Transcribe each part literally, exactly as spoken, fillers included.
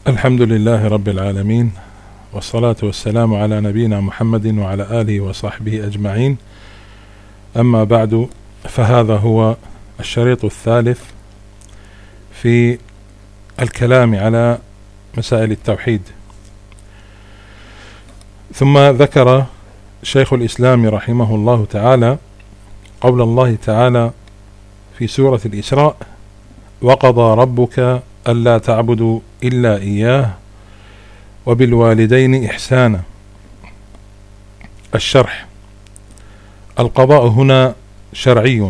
الحمد لله رب العالمين، والصلاة والسلام على نبينا محمد وعلى آله وصحبه أجمعين. أما بعد، فهذا هو الشريط الثالث في الكلام على مسائل التوحيد. ثم ذكر شيخ الإسلام رحمه الله تعالى قول الله تعالى في سورة الإسراء: وقضى ربك ألا تعبدوا إلا إياه وبالوالدين إحسانا. الشرح: القضاء هنا شرعي،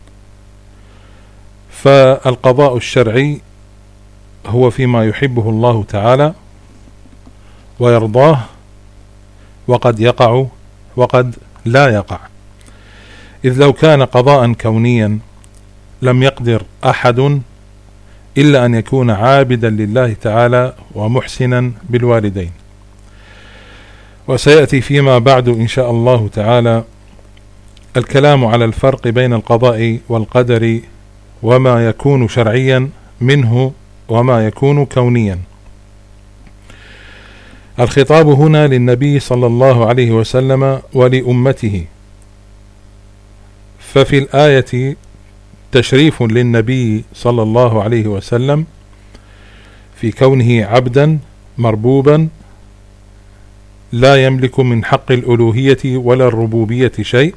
فالقضاء الشرعي هو فيما يحبه الله تعالى ويرضاه، وقد يقع وقد لا يقع، إذ لو كان قضاء كونيا لم يقدر أحد إلا أن يكون عابدا لله تعالى ومحسنا بالوالدين. وسيأتي فيما بعد إن شاء الله تعالى الكلام على الفرق بين القضاء والقدر، وما يكون شرعيا منه وما يكون كونيا. الخطاب هنا للنبي صلى الله عليه وسلم ولأمته، ففي الآية تشريف للنبي صلى الله عليه وسلم في كونه عبدا مربوبا لا يملك من حق الألوهية ولا الربوبية شيء،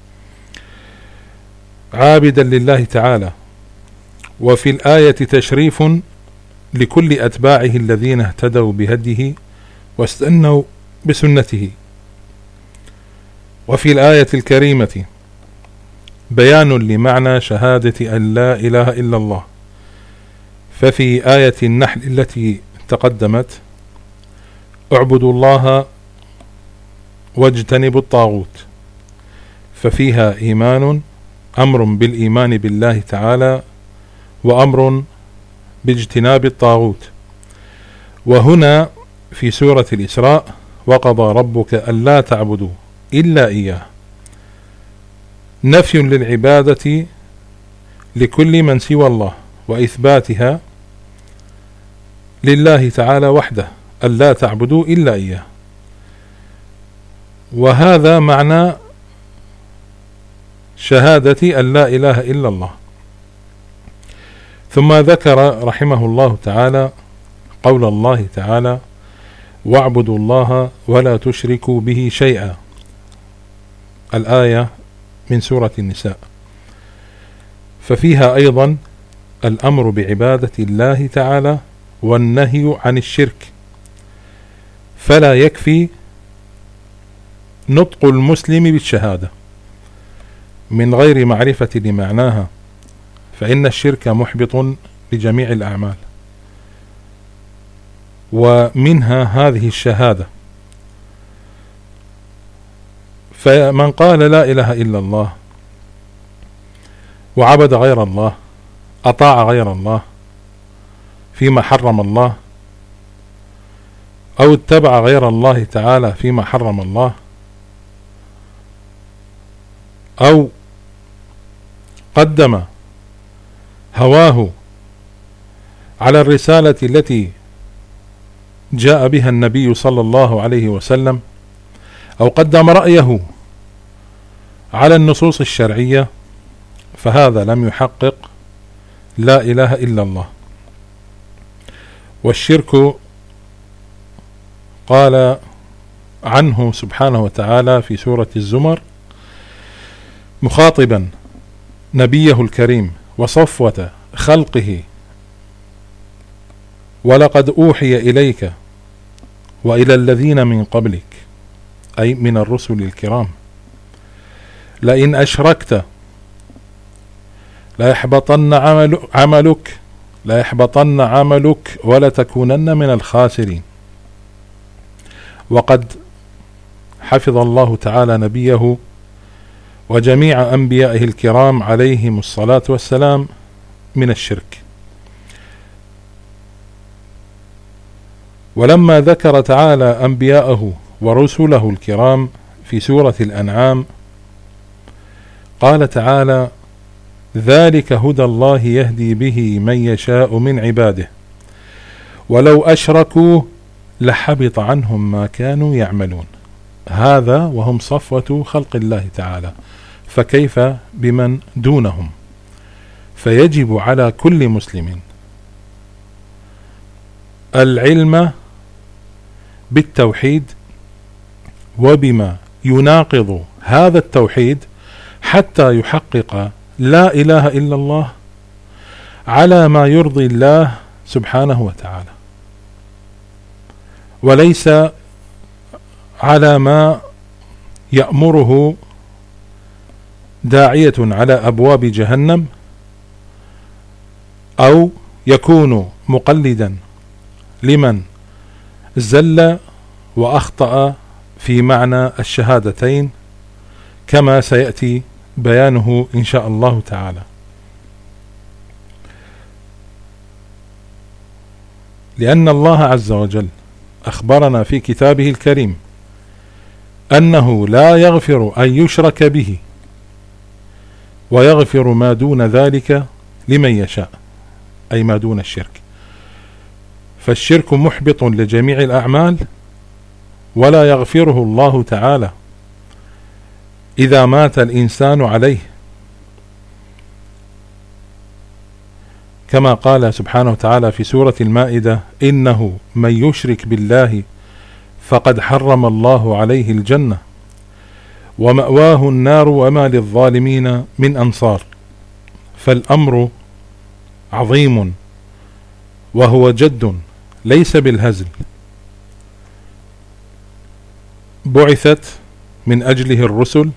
عابدا لله تعالى. وفي الآية تشريف لكل أتباعه الذين اهتدوا بهديه واستنوا بسنته. وفي الآية الكريمة بيان لمعنى شهادة أن لا إله إلا الله، ففي آية النحل التي تقدمت: اعبدوا الله واجتنبوا الطاغوت، ففيها إيمان، أمر بالإيمان بالله تعالى وأمر باجتناب الطاغوت. وهنا في سورة الإسراء: وقضى ربك ألا تعبدوا إلا إياه، نفي للعبادة لكل من سوى الله وإثباتها لله تعالى وحده، ألا تعبدوا إلا إياه. وهذا معنى شهادة أن لا إله إلا الله. ثم ذكر رحمه الله تعالى قول الله تعالى: واعبدوا الله ولا تشركوا به شيئا، الآية من سورة النساء، ففيها أيضا الأمر بعبادة الله تعالى والنهي عن الشرك، فلا يكفي نطق المسلم بالشهادة من غير معرفة لمعناها، فإن الشرك محبط لجميع الأعمال، ومنها هذه الشهادة. فمن قال لا إله إلا الله وعبد غير الله، أطاع غير الله فيما حرم الله، أو اتبع غير الله تعالى فيما حرم الله، أو قدم هواه على الرسالة التي جاء بها النبي صلى الله عليه وسلم، أو قدم رأيه على النصوص الشرعية، فهذا لم يحقق لا إله إلا الله. والشرك قال عنه سبحانه وتعالى في سورة الزمر مخاطبا نبيه الكريم وصفوة خلقه: ولقد أوحي إليك وإلى الذين من قبلك، أي من الرسل الكرام، لئن أشركت لا يحبطن عمل عملك لا يحبطن عملك ولتكونن من الخاسرين. وقد حفظ الله تعالى نبيه وجميع أنبيائه الكرام عليهم الصلاة والسلام من الشرك. ولما ذكر تعالى أنبياءه ورسله الكرام في سورة الأنعام قال تعالى: ذلك هدى الله يهدي به من يشاء من عباده ولو أشركوا لحبط عنهم ما كانوا يعملون. هذا وهم صفوة خلق الله تعالى، فكيف بمن دونهم؟ فيجب على كل مسلم العلم بالتوحيد وبما يناقض هذا التوحيد حتى يحقق لا إله إلا الله على ما يرضي الله سبحانه وتعالى، وليس على ما يأمره داعية على أبواب جهنم، أو يكون مقلدا لمن زل وأخطأ في معنى الشهادتين، كما سيأتي بيانه إن شاء الله تعالى. لأن الله عز وجل أخبرنا في كتابه الكريم أنه لا يغفر أن يشرك به ويغفر ما دون ذلك لمن يشاء، أي ما دون الشرك. فالشرك محبط لجميع الأعمال، ولا يغفره الله تعالى إذا مات الإنسان عليه، كما قال سبحانه وتعالى في سورة المائدة: إنه من يشرك بالله فقد حرم الله عليه الجنة ومأواه النار وما للظالمين من أنصار. فالأمر عظيم وهو جد ليس بالهزل، بعثت من أجله الرسل،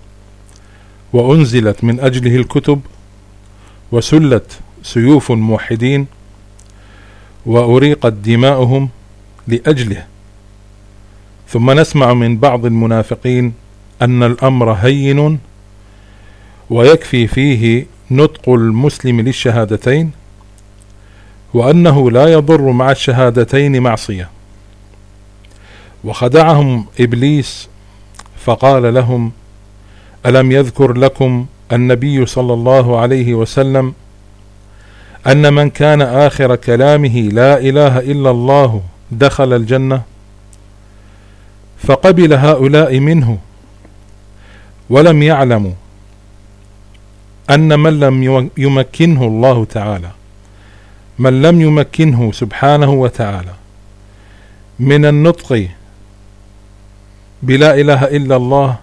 وأنزلت من أجله الكتب، وسلت سيوف الموحدين، وأريقت دماؤهم لأجله. ثم نسمع من بعض المنافقين أن الأمر هين ويكفي فيه نطق المسلم للشهادتين، وأنه لا يضر مع الشهادتين معصية. وخدعهم إبليس فقال لهم: ألم يذكر لكم النبي صلى الله عليه وسلم أن من كان آخر كلامه لا إله إلا الله دخل الجنة؟ فقبل هؤلاء منه، ولم يعلموا أن من لم يمكنه الله تعالى، من لم يمكنه سبحانه وتعالى من النطق بلا إله إلا الله،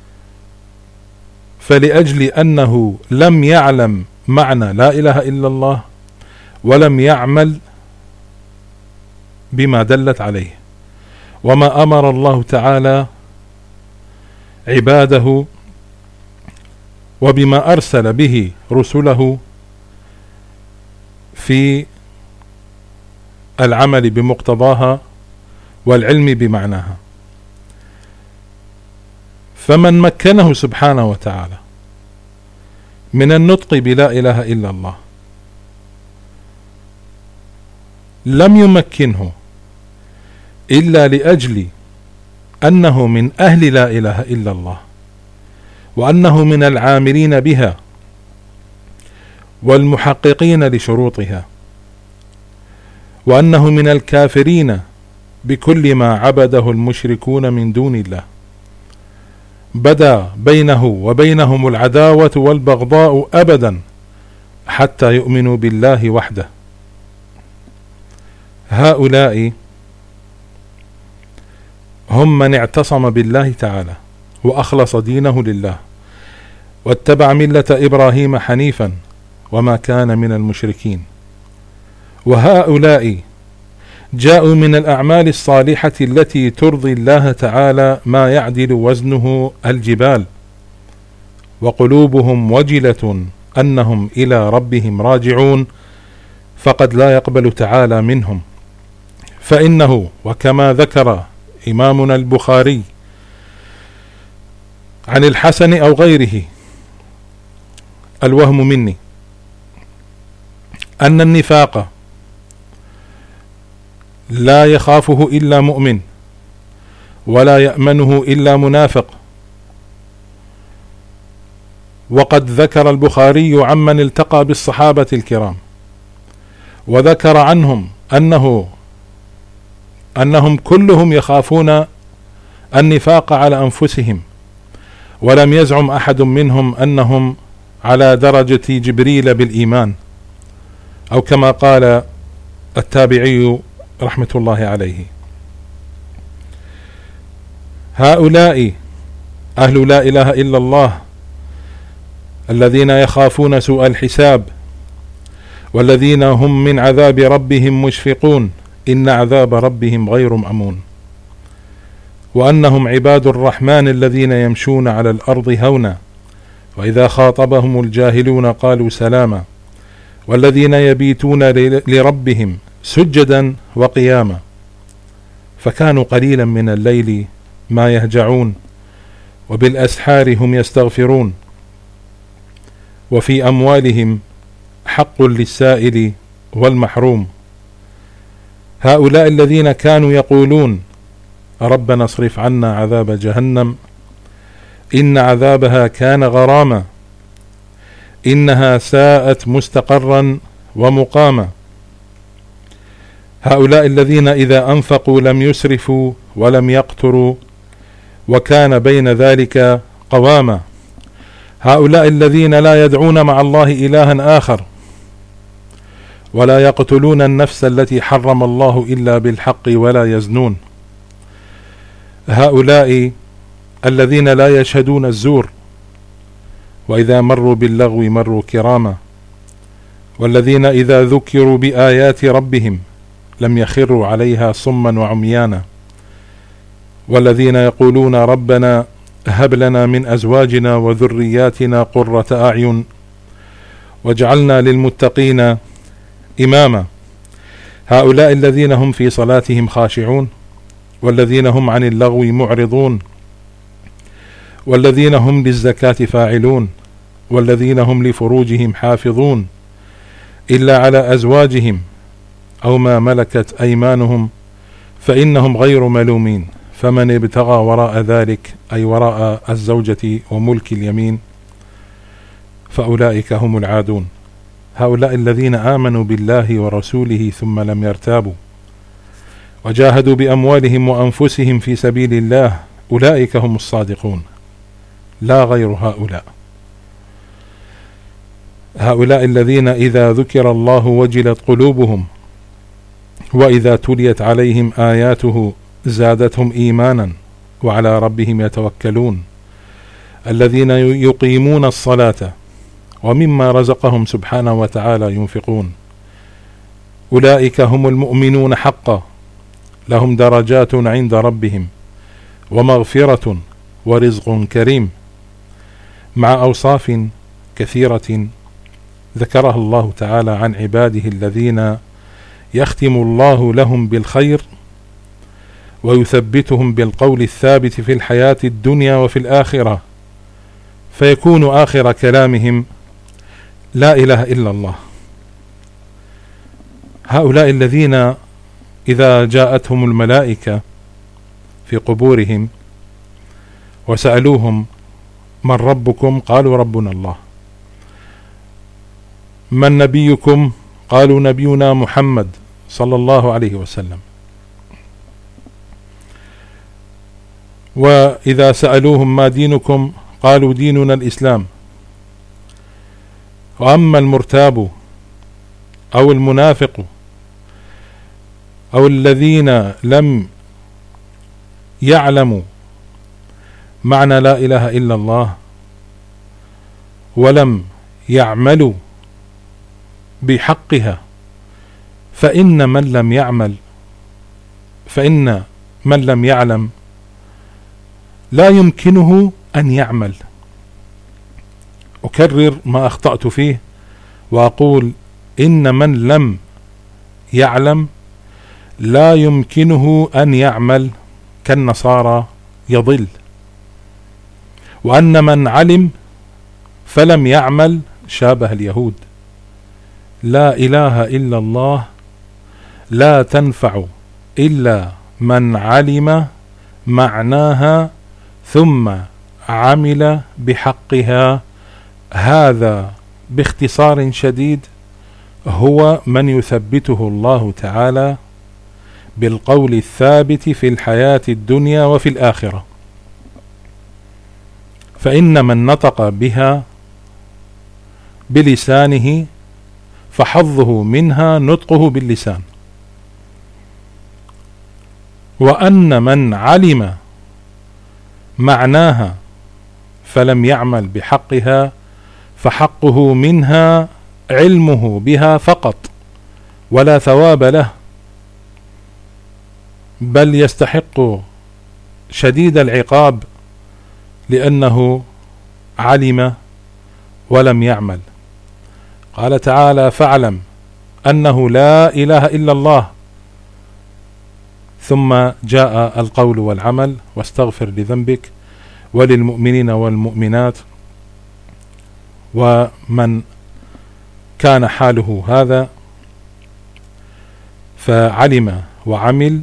فلأجل أنه لم يعلم معنى لا إله إلا الله ولم يعمل بما دلت عليه وما أمر الله تعالى عباده وبما أرسل به رسله في العمل بمقتضاها والعلم بمعناها. فمن مكنه سبحانه وتعالى من النطق بلا إله إلا الله لم يمكنه إلا لأجل أنه من أهل لا إله إلا الله، وأنه من العاملين بها والمحققين لشروطها، وأنه من الكافرين بكل ما عبده المشركون من دون الله. بدا بينه وبينهم العداوة والبغضاء أبدا حتى يؤمنوا بالله وحده. هؤلاء هم من اعتصم بالله تعالى وأخلص دينه لله واتبع ملة إبراهيم حنيفا وما كان من المشركين. وهؤلاء جاءوا من الأعمال الصالحة التي ترضي الله تعالى ما يعدل وزنه الجبال، وقلوبهم وجلة أنهم إلى ربهم راجعون، فقد لا يقبل تعالى منهم. فإنه وكما ذكر إمامنا البخاري عن الحسن أو غيره، الوهم مني، أن النفاق لا يخافه إلا مؤمن ولا يأمنه إلا منافق. وقد ذكر البخاري عمن التقى بالصحابة الكرام وذكر عنهم أنه أنهم كلهم يخافون النفاق على أنفسهم، ولم يزعم أحد منهم أنهم على درجة جبريل بالإيمان، أو كما قال التابعي رحمة الله عليه. هؤلاء أهل لا إله إلا الله الذين يخافون سوء الحساب، والذين هم من عذاب ربهم مشفقون، إن عذاب ربهم غير مأمون، وأنهم عباد الرحمن الذين يمشون على الأرض هونا، وإذا خاطبهم الجاهلون قالوا سلاما، والذين يبيتون لربهم سجدا وقياما، فكانوا قليلا من الليل ما يهجعون، وبالأسحار هم يستغفرون، وفي أموالهم حق للسائل والمحروم. هؤلاء الذين كانوا يقولون ربنا اصرف عنا عذاب جهنم إن عذابها كان غراما إنها ساءت مستقرا ومقاما. هؤلاء الذين إذا أنفقوا لم يسرفوا ولم يقتروا وكان بين ذلك قواما. هؤلاء الذين لا يدعون مع الله إلها آخر، ولا يقتلون النفس التي حرم الله إلا بالحق ولا يزنون. هؤلاء الذين لا يشهدون الزور، وإذا مروا باللغو مروا كراما، والذين إذا ذكروا بآيات ربهم لم يخروا عليها صما وعميانا، والذين يقولون ربنا هب لنا من أزواجنا وذرياتنا قرة أعين واجعلنا للمتقين إماما. هؤلاء الذين هم في صلاتهم خاشعون، والذين هم عن اللغو معرضون، والذين هم للزكاة فاعلون، والذين هم لفروجهم حافظون إلا على أزواجهم أو ما ملكت أيمانهم فإنهم غير ملومين، فمن ابتغى وراء ذلك أي وراء الزوجة وملك اليمين فأولئك هم العادون. هؤلاء الذين آمنوا بالله ورسوله ثم لم يرتابوا وجاهدوا بأموالهم وأنفسهم في سبيل الله، أولئك هم الصادقون لا غير هؤلاء. هؤلاء الذين إذا ذكر الله وجلت قلوبهم، وإذا تليت عليهم آياته زادتهم إيمانا وعلى ربهم يتوكلون، الذين يقيمون الصلاة ومما رزقهم سبحانه وتعالى ينفقون، أولئك هم المؤمنون حقا، لهم درجات عند ربهم ومغفرة ورزق كريم، مع أوصاف كثيرة ذكرها الله تعالى عن عباده الذين يختم الله لهم بالخير ويثبتهم بالقول الثابت في الحياة الدنيا وفي الآخرة، فيكون آخر كلامهم لا إله إلا الله. هؤلاء الذين إذا جاءتهم الملائكة في قبورهم وسألوهم من ربكم قالوا ربنا الله، من نبيكم قالوا نبينا محمد صلى الله عليه وسلم، وإذا سألوهم ما دينكم قالوا ديننا الإسلام. وأما المرتاب أو المنافق أو الذين لم يعلموا معنى لا إله إلا الله ولم يعملوا بحقها، فإن من لم يعمل فإن من لم يعلم لا يمكنه أن يعمل. أكرر ما أخطأت فيه وأقول إن من لم يعلم لا يمكنه أن يعمل، كالنصارى يضل، وأن من علم فلم يعمل شابه اليهود. لا إله إلا الله لا تنفع إلا من علم معناها ثم عمل بحقها. هذا باختصار شديد هو من يثبته الله تعالى بالقول الثابت في الحياة الدنيا وفي الآخرة. فإن من نطق بها بلسانه فحظه منها نطقه باللسان، وأن من علم معناها فلم يعمل بحقها فحقه منها علمه بها فقط ولا ثواب له، بل يستحق شديد العقاب لأنه علم ولم يعمل. قال تعالى: فاعلم أنه لا إله إلا الله، ثم جاء القول والعمل: واستغفر لذنبك وللمؤمنين والمؤمنات. ومن كان حاله هذا فعلم وعمل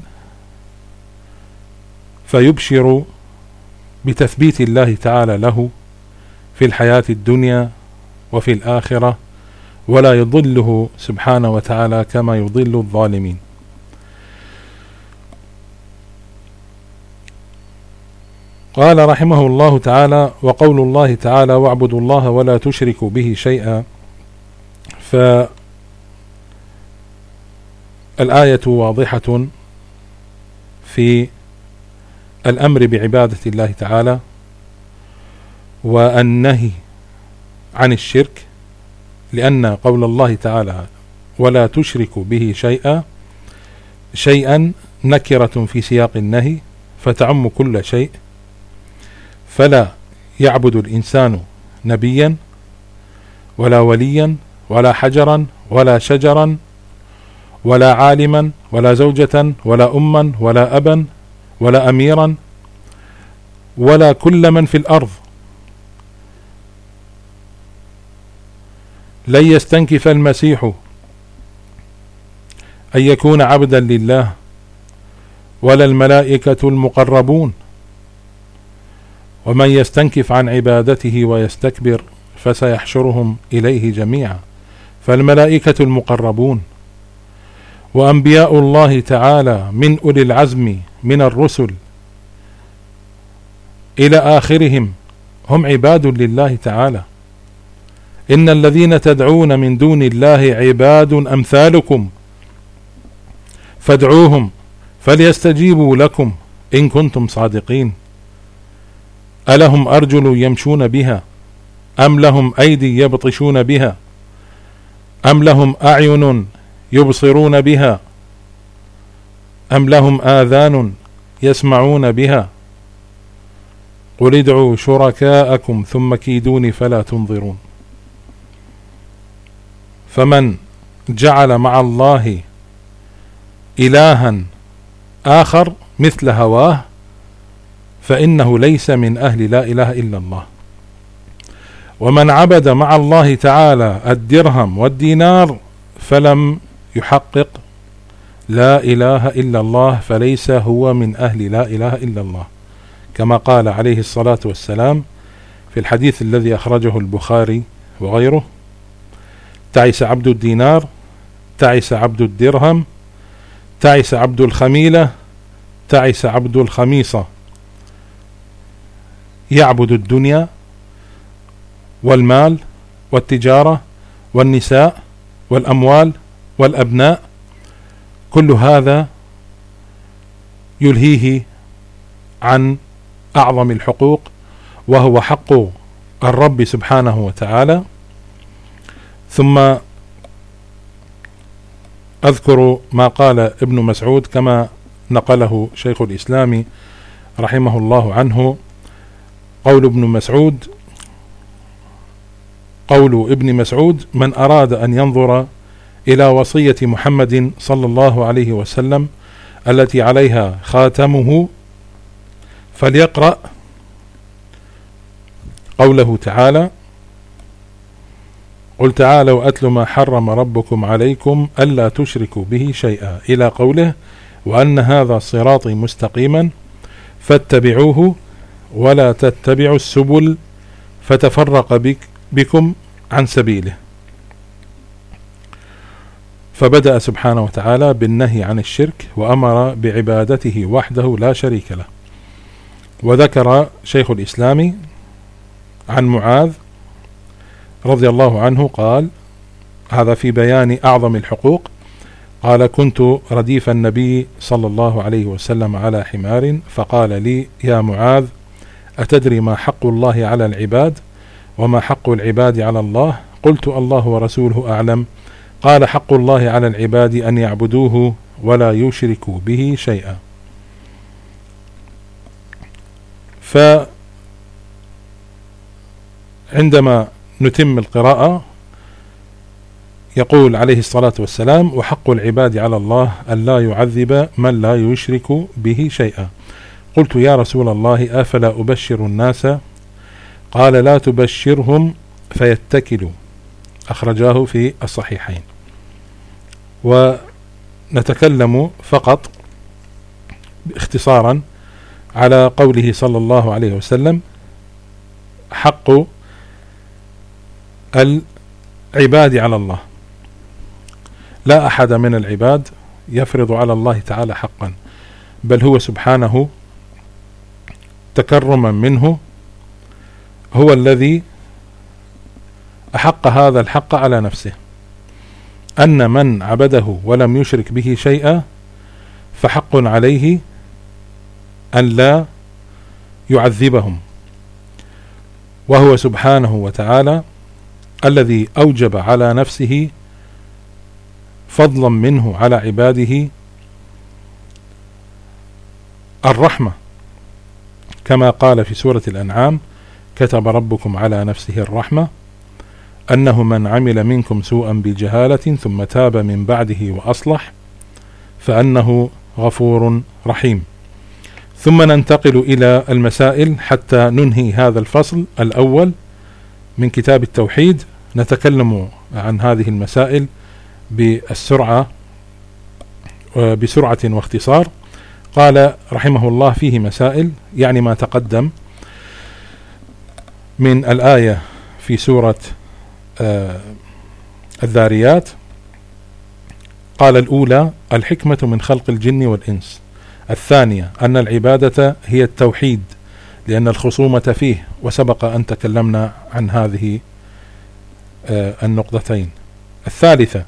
فيبشر بتثبيت الله تعالى له في الحياة الدنيا وفي الآخرة، ولا يضله سبحانه وتعالى كما يضل الظالمين. قال رحمه الله تعالى: وقول الله تعالى: واعبدوا الله ولا تشركوا به شيئا. فالآية واضحة في الأمر بعبادة الله تعالى والنهي عن الشرك، لأن قول الله تعالى: ولا تشركوا به شيئا شيئا نكرة في سياق النهي فتعم كل شيء، فلا يعبد الإنسان نبيا ولا وليا ولا حجرا ولا شجرا ولا عالما ولا زوجة ولا أما ولا أبا ولا أميرا ولا كل من في الأرض. لن يستنكف المسيح أن يكون عبدا لله ولا الملائكة المقربون، ومن يستنكف عن عبادته ويستكبر فسيحشرهم إليه جميعا. فالملائكة المقربون وأنبياء الله تعالى من أولي العزم من الرسل إلى آخرهم هم عباد لله تعالى. إن الذين تدعون من دون الله عباد أمثالكم فادعوهم فليستجيبوا لكم إن كنتم صادقين. ألهم أرجل يمشون بها أم لهم أيدي يبطشون بها أم لهم أعين يبصرون بها أم لهم آذان يسمعون بها؟ قل ادعوا شركاءكم ثم كيدوني فلا تنظرون. فمن جعل مع الله إلها آخر مثل هواه فإنه ليس من أهل لا إله إلا الله. ومن عبد مع الله تعالى الدرهم والدينار فلم يحقق لا إله إلا الله فليس هو من أهل لا إله إلا الله، كما قال عليه الصلاة والسلام في الحديث الذي أخرجه البخاري وغيره: تعس عبد الدينار، تعس عبد الدرهم، تعس عبد الخميلة، تعس عبد الخميصة. يعبد الدنيا والمال والتجارة والنساء والأموال والأبناء، كل هذا يلهيه عن أعظم الحقوق وهو حق الرب سبحانه وتعالى. ثم أذكر ما قال ابن مسعود كما نقله شيخ الإسلام رحمه الله عنه. قول ابن مسعود قول ابن مسعود: من أراد أن ينظر إلى وصية محمد صلى الله عليه وسلم التي عليها خاتمه فليقرأ قوله تعالى: قل تعالوا أتل ما حرم ربكم عليكم ألا تشركوا به شيئا، إلى قوله: وأن هذا صراطي مستقيما فاتبعوه ولا تتبعوا السبل فتفرق بك بكم عن سبيله. فبدأ سبحانه وتعالى بالنهي عن الشرك وأمر بعبادته وحده لا شريك له. وذكر شيخ الإسلام عن معاذ رضي الله عنه قال: هذا في بيان أعظم الحقوق، قال: كنت رديف النبي صلى الله عليه وسلم على حمار فقال لي: يا معاذ، أتدري ما حق الله على العباد وما حق العباد على الله؟ قلت: الله ورسوله أعلم. قال: حق الله على العباد أن يعبدوه ولا يشركوا به شيئا. فعندما نتم القراءة يقول عليه الصلاة والسلام: وحق العباد على الله أن لا يعذب من لا يشرك به شيئا. قلت: يا رسول الله، أفلا أبشر الناس؟ قال: لا تبشرهم فيتكلوا. أخرجاه في الصحيحين. ونتكلم فقط اختصارا على قوله صلى الله عليه وسلم: حق العباد على الله. لا أحد من العباد يفرض على الله تعالى حقا، بل هو سبحانه تكرما منه هو الذي أحق هذا الحق على نفسه، أن من عبده ولم يشرك به شيئا فحق عليه أن لا يعذبهم، وهو سبحانه وتعالى الذي أوجب على نفسه فضلا منه على عباده الرحمة، كما قال في سورة الأنعام: كتب ربكم على نفسه الرحمة أنه من عمل منكم سوءا بجهالة ثم تاب من بعده وأصلح فأنه غفور رحيم. ثم ننتقل إلى المسائل حتى ننهي هذا الفصل الأول من كتاب التوحيد. نتكلم عن هذه المسائل بالسرعة بسرعة واختصار. قال رحمه الله: فيه مسائل، يعني ما تقدم من الآية في سورة آه الذاريات. قال: الأولى الحكمة من خلق الجن والإنس. الثانية أن العبادة هي التوحيد لأن الخصومة فيه، وسبق أن تكلمنا عن هذه آه النقطتين. الثالثة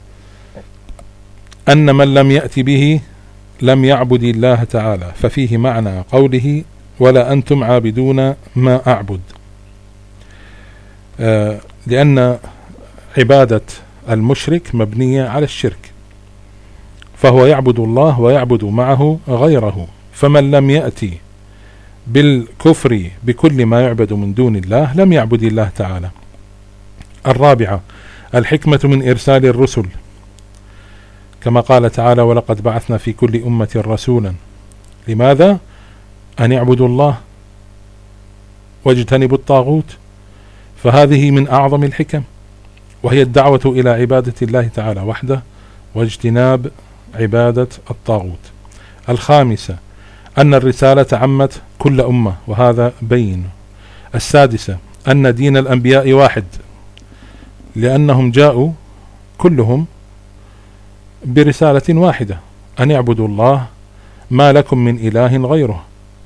أن من لم يأت به لم يعبد الله تعالى، ففيه معنى قوله: ولا أنتم عابدون ما أعبد، آه لأن عبادة المشرك مبنية على الشرك، فهو يعبد الله ويعبد معه غيره، فمن لم يأتي بالكفر بكل ما يعبد من دون الله لم يعبد الله تعالى. الرابعة الحكمة من إرسال الرسل، كما قال تعالى: ولقد بعثنا في كل أمة رسولا. لماذا؟ أن يعبدوا الله واجتنبوا الطاغوت، فهذه من أعظم الحكم، وهي الدعوة إلى عبادة الله تعالى وحده واجتناب عبادة الطاغوت. الخامسة أن الرسالة عمت كل أمة، وهذا بين. السادسة أن دين الأنبياء واحد، لأنهم جاءوا كلهم برسالة واحدة: أن يعبدوا الله ما لكم من إله غيره.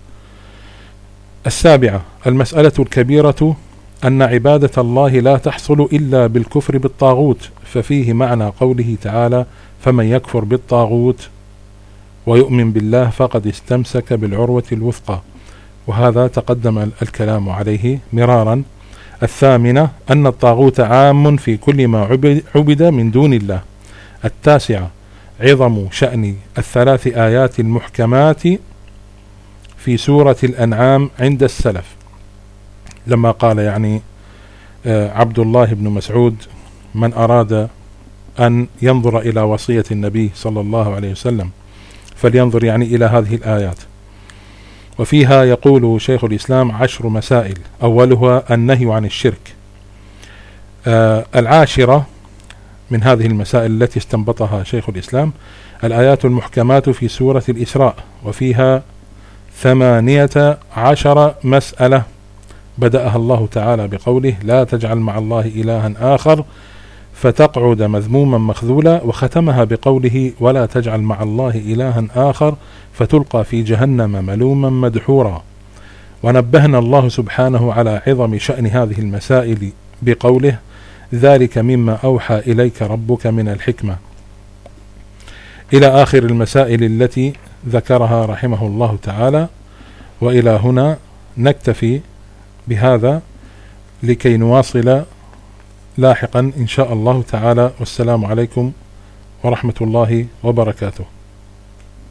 السابعة المسألة الكبيرة أن عبادة الله لا تحصل إلا بالكفر بالطاغوت، ففيه معنى قوله تعالى: فمن يكفر بالطاغوت ويؤمن بالله فقد استمسك بالعروة الوثقى، وهذا تقدم الكلام عليه مرارا. الثامنة أن الطاغوت عام في كل ما عبد من دون الله. التاسعة عظم شأن الثلاث آيات المحكمات في سورة الأنعام عند السلف، لما قال يعني عبد الله بن مسعود: من أراد أن ينظر إلى وصية النبي صلى الله عليه وسلم فلينظر يعني إلى هذه الآيات. وفيها يقول شيخ الإسلام عشر مسائل، أولها النهي عن الشرك. آه العاشرة من هذه المسائل التي استنبطها شيخ الإسلام الآيات المحكمات في سورة الإسراء، وفيها ثمانية عشر مسألة بدأها الله تعالى بقوله: لا تجعل مع الله إلها آخر فتقعد مذموما مخذولا، وختمها بقوله: ولا تجعل مع الله إلها آخر فتلقى في جهنم ملوما مدحورا. ونبهنا الله سبحانه على عظم شأن هذه المسائل بقوله: ذلك مما أوحى إليك ربك من الحكمة، إلى آخر المسائل التي ذكرها رحمه الله تعالى. وإلى هنا نكتفي بهذا لكي نواصل لاحقا إن شاء الله تعالى. والسلام عليكم ورحمة الله وبركاته.